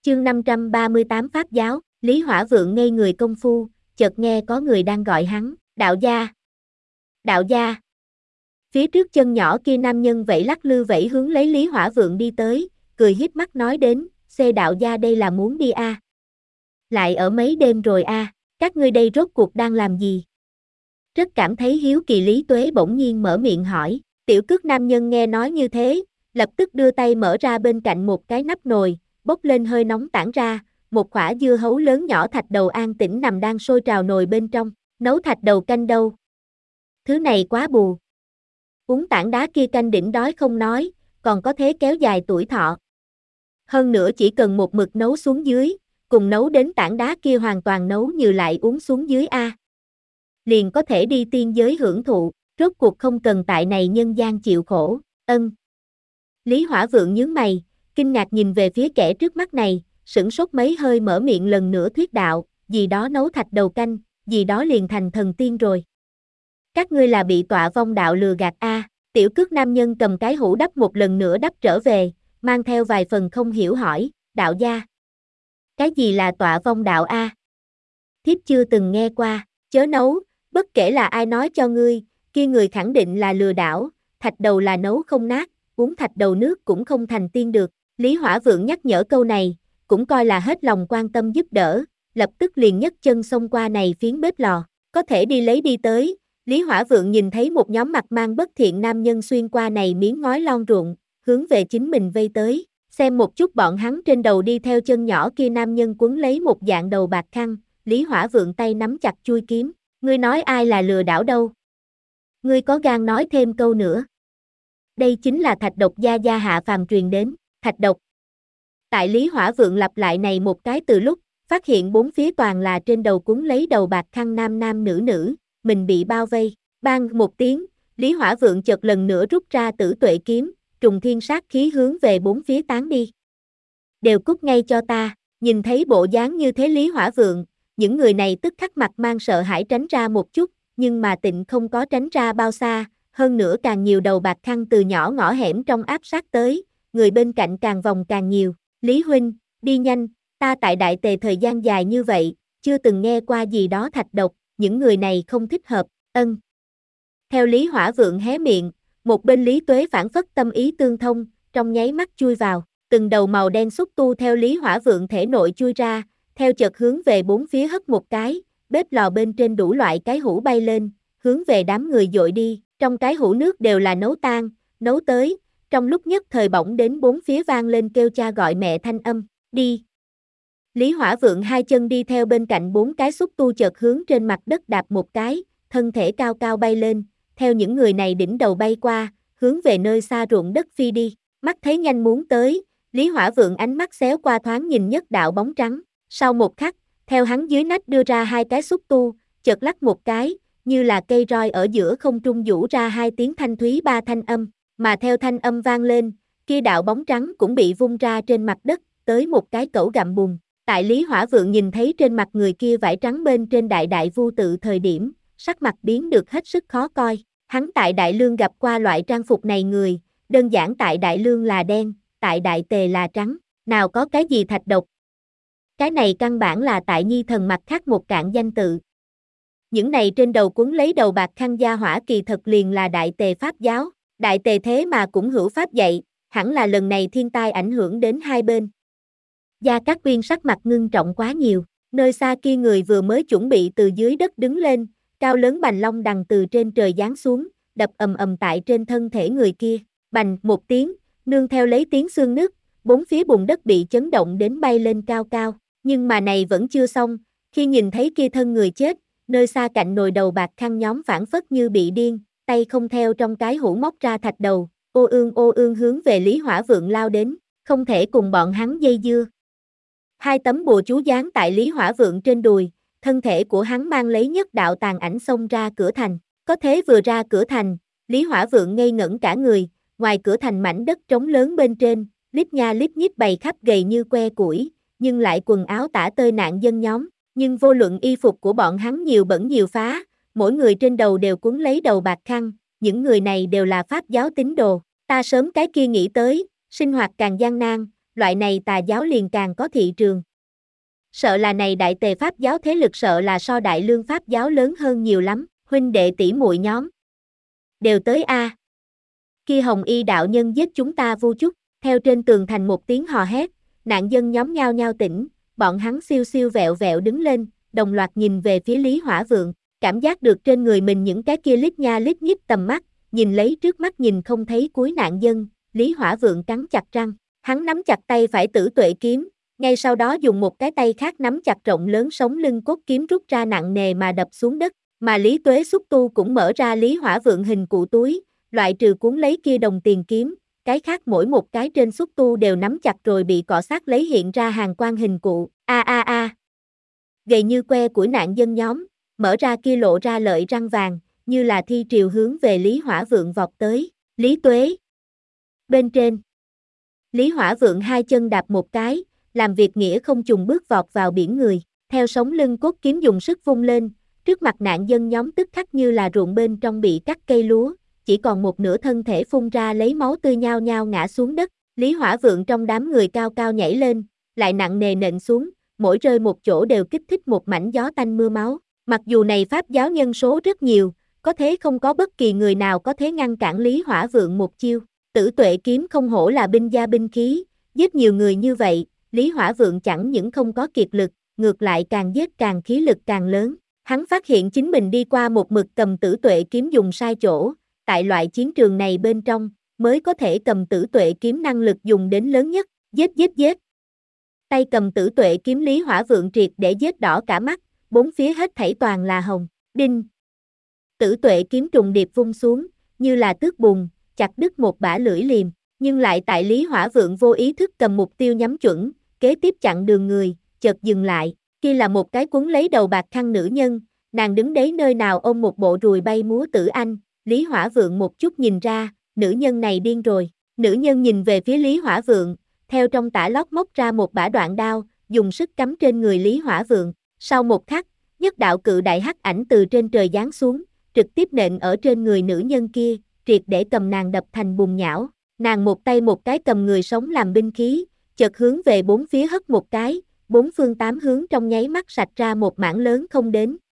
Chương 538 Pháp giáo, Lý Hỏa Vượng ngây người công phu, chợt nghe có người đang gọi hắn, đạo gia. Đạo gia. Phía trước chân nhỏ kia nam nhân vẫy lắc lư vẫy hướng lấy Lý Hỏa Vượng đi tới, cười híp mắt nói đến, "Xê đạo gia đây là muốn đi a? Lại ở mấy đêm rồi a, các ngươi đây rốt cuộc đang làm gì?" Rất cảm thấy hiếu kỳ Lý Tuế bỗng nhiên mở miệng hỏi, tiểu cước nam nhân nghe nói như thế, lập tức đưa tay mở ra bên cạnh một cái nắp nồi, bốc lên hơi nóng tản ra, một quả dưa hấu lớn nhỏ thạch đầu an tĩnh nằm đang sôi trào nồi bên trong, nấu thạch đầu canh đâu. Thứ này quá bù. Uống tảng đá kia canh đỉnh đói không nói, còn có thế kéo dài tuổi thọ. Hơn nữa chỉ cần một mực nấu xuống dưới, cùng nấu đến tảng đá kia hoàn toàn nấu như lại uống xuống dưới a. Liền có thể đi tiên giới hưởng thụ, rốt cuộc không cần tại này nhân gian chịu khổ, ân. Lý Hỏa Vượng nhướng mày, kinh ngạc nhìn về phía kẻ trước mắt này, sửng sốt mấy hơi mở miệng lần nữa thuyết đạo, gì đó nấu thạch đầu canh, gì đó liền thành thần tiên rồi. Các ngươi là bị tọa vong đạo lừa gạt a. Tiểu cước nam nhân cầm cái hũ đắp một lần nữa đắp trở về, mang theo vài phần không hiểu hỏi, đạo gia. Cái gì là tọa vong đạo a? Thiếp chưa từng nghe qua, chớ nấu, bất kể là ai nói cho ngươi, kia người khẳng định là lừa đảo, thạch đầu là nấu không nát, uống thạch đầu nước cũng không thành tiên được. Lý Hỏa Vượng nhắc nhở câu này, cũng coi là hết lòng quan tâm giúp đỡ, lập tức liền nhấc chân xông qua này phiến bếp lò, có thể đi lấy đi tới. Lý Hỏa Vượng nhìn thấy một nhóm mặt mang bất thiện nam nhân xuyên qua này miếng ngói lon ruộng, hướng về chính mình vây tới, xem một chút bọn hắn trên đầu đi theo chân nhỏ kia nam nhân quấn lấy một dạng đầu bạc khăn, Lý Hỏa Vượng tay nắm chặt chuôi kiếm, ngươi nói ai là lừa đảo đâu? Ngươi có gan nói thêm câu nữa? Đây chính là thạch độc gia hạ phàm truyền đến, thạch độc. Tại Lý Hỏa Vượng lặp lại này một cái từ lúc, phát hiện bốn phía toàn là trên đầu quấn lấy đầu bạc khăn nam nam nữ nữ, mình bị bao vây, bang một tiếng, Lý Hỏa Vượng chợt lần nữa rút ra Tử Tuệ kiếm, trùng thiên sát khí hướng về bốn phía tán đi. Đều cút ngay cho ta, nhìn thấy bộ dáng như thế Lý Hỏa Vượng, những người này tức khắc mặt mang sợ hãi tránh ra một chút, nhưng mà Tịnh không có tránh ra bao xa, hơn nữa càng nhiều đầu bạc khăn từ nhỏ ngõ hẻm trong áp sát tới, người bên cạnh càng vòng càng nhiều, Lý huynh, đi nhanh, ta tại Đại Tề thời gian dài như vậy, chưa từng nghe qua gì đó thạch độc, những người này không thích hợp, ân. Theo Lý Hỏa Vượng hé miệng, một bên Lý Tuế phản phất tâm ý tương thông, trong nháy mắt chui vào, từng đầu màu đen xúc tu theo Lý Hỏa Vượng thể nội chui ra, theo chợt hướng về bốn phía hất một cái, bếp lò bên trên đủ loại cái hũ bay lên, hướng về đám người dội đi, trong cái hũ nước đều là nấu tan, nấu tới, trong lúc nhất thời bỗng đến bốn phía vang lên kêu cha gọi mẹ thanh âm, đi. Lý Hỏa Vượng hai chân đi theo bên cạnh bốn cái xúc tu chợt hướng trên mặt đất đạp một cái, thân thể cao cao bay lên, theo những người này đỉnh đầu bay qua, hướng về nơi xa ruộng đất phi đi, mắt thấy nhanh muốn tới, Lý Hỏa Vượng ánh mắt xéo qua thoáng nhìn nhất đạo bóng trắng, sau một khắc, theo hắn dưới nách đưa ra hai cái xúc tu, chợt lắc một cái, như là cây roi ở giữa không trung vũ ra hai tiếng thanh thúy ba thanh âm, mà theo thanh âm vang lên, kia đạo bóng trắng cũng bị vung ra trên mặt đất, tới một cái cẩu gặm bùn. Tại Lý Hỏa Vượng nhìn thấy trên mặt người kia vải trắng bên trên đại đại vu tự thời điểm, sắc mặt biến được hết sức khó coi. Hắn tại Đại Lương gặp qua loại trang phục này người, đơn giản tại Đại Lương là đen, tại Đại Tề là trắng, nào có cái gì thạch độc. Cái này căn bản là tại Nhi thần mặt khác một cạn danh tự. Những này trên đầu quấn lấy đầu bạc khăn gia hỏa kỳ thật liền là Đại Tề Pháp giáo, Đại Tề thế mà cũng hữu pháp dạy, hẳn là lần này thiên tai ảnh hưởng đến hai bên. Gia Cát Uyên sắc mặt ngưng trọng quá nhiều, nơi xa kia người vừa mới chuẩn bị từ dưới đất đứng lên, cao lớn bành long đằng từ trên trời giáng xuống, đập ầm ầm tại trên thân thể người kia, bành một tiếng, nương theo lấy tiếng xương nứt, bốn phía bùn đất bị chấn động đến bay lên cao cao, nhưng mà này vẫn chưa xong, khi nhìn thấy kia thân người chết, nơi xa cạnh nồi đầu bạc khăn nhóm phản phất như bị điên, tay không theo trong cái hũ móc ra thạch đầu, ô ương hướng về Lý Hỏa Vượng lao đến, không thể cùng bọn hắn dây dưa. Hai tấm bùa chú dán tại Lý Hỏa Vượng trên đùi, thân thể của hắn mang lấy nhất đạo tàn ảnh xông ra cửa thành, có thế vừa ra cửa thành, Lý Hỏa Vượng ngây ngẩn cả người, ngoài cửa thành mảnh đất trống lớn bên trên, lít nha lít nhít bày khắp gầy như que củi, nhưng lại quần áo tả tơi nạn dân nhóm, nhưng vô luận y phục của bọn hắn nhiều bẩn nhiều phá, mỗi người trên đầu đều quấn lấy đầu bạc khăn, những người này đều là Pháp giáo tín đồ, ta sớm cái kia nghĩ tới, sinh hoạt càng gian nan, loại này tà giáo liền càng có thị trường. Sợ là này đại tề Pháp giáo thế lực sợ là so đại lương Pháp giáo lớn hơn nhiều lắm, huynh đệ tỷ muội nhóm. Đều tới a. Kia hồng y đạo nhân giết chúng ta vu chúc, theo trên tường thành một tiếng hò hét, nạn dân nhóm nhao nhao tỉnh, bọn hắn siêu siêu vẹo vẹo đứng lên, đồng loạt nhìn về phía Lý Hỏa Vượng, cảm giác được trên người mình những cái kia lít nha lít nhít tầm mắt, nhìn lấy trước mắt nhìn không thấy cuối nạn dân, Lý Hỏa Vượng cắn chặt răng, hắn nắm chặt tay phải Tử Tuệ kiếm, ngay sau đó dùng một cái tay khác nắm chặt rộng lớn sống lưng cốt kiếm rút ra nặng nề mà đập xuống đất, mà Lý Tuế xúc tu cũng mở ra Lý Hỏa Vượng hình cụ túi, loại trừ cuốn lấy kia đồng tiền kiếm, cái khác mỗi một cái trên xúc tu đều nắm chặt rồi bị cọ sát lấy hiện ra hàng quang hình cụ, gầy như que của nạn dân nhóm, mở ra kia lộ ra lợi răng vàng, như là thi triều hướng về Lý Hỏa Vượng vọt tới, Lý Tuế. Bên trên, Lý Hỏa Vượng hai chân đạp một cái, làm việc nghĩa không chùng bước vọt vào biển người, theo sống lưng cốt kiếm dùng sức vung lên, trước mặt nạn dân nhóm tức khắc như là ruộng bên trong bị cắt cây lúa, chỉ còn một nửa thân thể phun ra lấy máu tươi nhao nhao ngã xuống đất, Lý Hỏa Vượng trong đám người cao cao nhảy lên, lại nặng nề nện xuống, mỗi rơi một chỗ đều kích thích một mảnh gió tanh mưa máu, mặc dù này Pháp giáo nhân số rất nhiều, có thế không có bất kỳ người nào có thể ngăn cản Lý Hỏa Vượng một chiêu, Tử Tuệ kiếm không hổ là binh gia binh khí, giết nhiều người như vậy, Lý Hỏa Vượng chẳng những không có kiệt lực, ngược lại càng giết càng khí lực càng lớn, hắn phát hiện chính mình đi qua một mực cầm Tử Tuệ kiếm dùng sai chỗ, tại loại chiến trường này bên trong, mới có thể cầm Tử Tuệ kiếm năng lực dùng đến lớn nhất, giết. Tay cầm Tử Tuệ kiếm Lý Hỏa Vượng triệt để giết đỏ cả mắt, bốn phía hết thảy toàn là hồng, đinh. Tử Tuệ kiếm trùng điệp vung xuống, như là tước bùn, chặt đứt một bả lưỡi liềm, nhưng lại tại Lý Hỏa Vượng vô ý thức cầm mục tiêu nhắm chuẩn, kế tiếp chặn đường người, chợt dừng lại, kia là một cái quấn lấy đầu bạc khăn nữ nhân, nàng đứng đấy nơi nào ôm một bộ rùi bay múa tử anh, Lý Hỏa Vượng một chút nhìn ra, nữ nhân này điên rồi, nữ nhân nhìn về phía Lý Hỏa Vượng, theo trong tả lót móc ra một bả đoạn đao, dùng sức cắm trên người Lý Hỏa Vượng, sau một khắc, nhất đạo cự đại hắc ảnh từ trên trời giáng xuống, trực tiếp nện ở trên người nữ nhân kia, triệt để cầm nàng đập thành bùn nhão, nàng một tay một cái cầm người sống làm binh khí, chợt hướng về bốn phía hất một cái, bốn phương tám hướng trong nháy mắt sạch ra một mảng lớn không đến,